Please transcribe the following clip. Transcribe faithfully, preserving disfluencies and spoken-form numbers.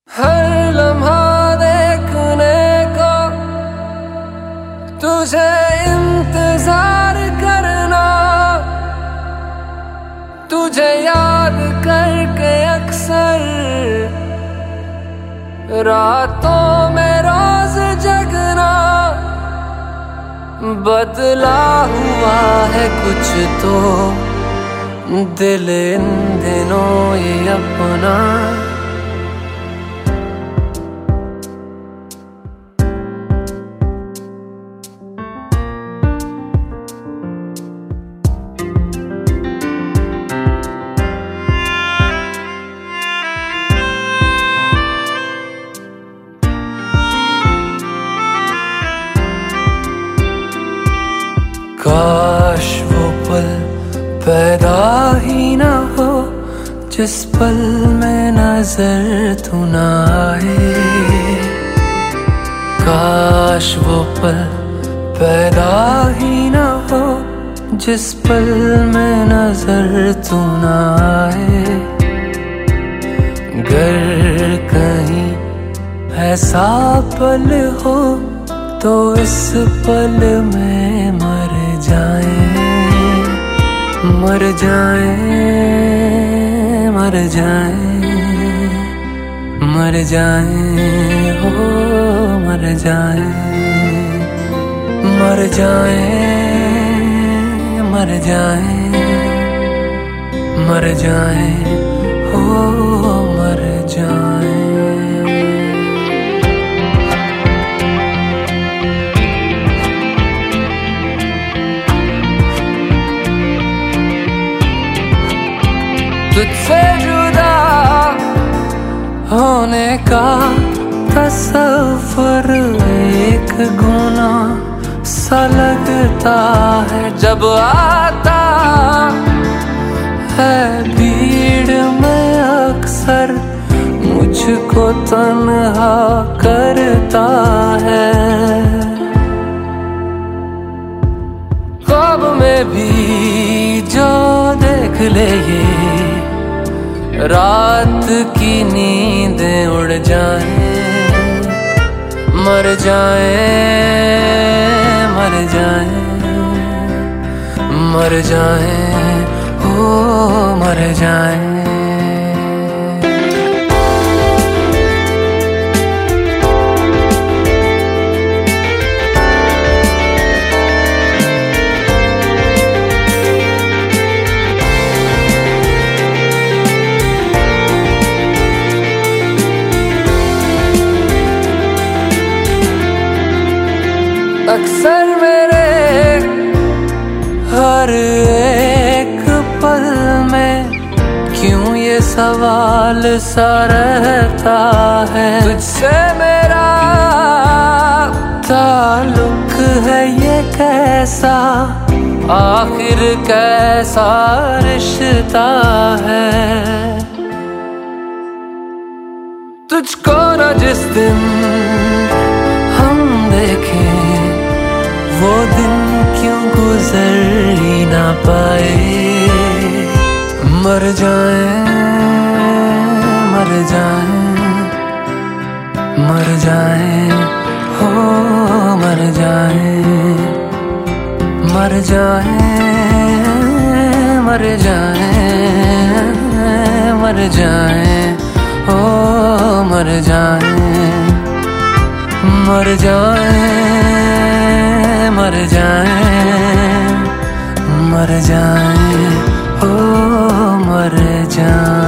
हर लम्हा देखने को तुझे इंतजार करना, तुझे याद करके अक्सर रातों में रोज जगना। बदला हुआ है कुछ तो दिल इन दिनों ये अपना। काश वो पल पैदा ही ना हो जिस पल में नजर तू ना आए। काश वो पल पैदा ही ना हो जिस पल में नजर तू ना आए। गर कहीं ऐसा पल हो तो इस पल में मर जाए, मर जाए, मर जाए, मर जाए, हो मर जाए, मर जाए, मर जाए, मर जाए, हो मर जाए। तुझसे जुदा होने का तसव्वुर एक गुनाह सा लगता है जब आता है भीड़ में अक्सर मुझको तन्हा करता है। ख्वाब में भी जो देख ले ये रात की नींदें उड़ जाए, मर जाए, मर जाए, मर जाए, हो मर जाए। अक्सर मेरे हर एक पल में क्यों ये सवाल सा रहता है। तुझसे मेरा ताल्लुक है ये कैसा, आखिर कैसा रिश्ता है। तुझको न जिस दिन हम देखें वो दिन क्यों गुजर ही ना पाए। मर जाए, मर जाए, मर जाए, हो मर जाए, मर जाए, मर जाए, मर जाए, हो मर जाए, मर जाए, मर जाए, मर जाए, हो मर जाए।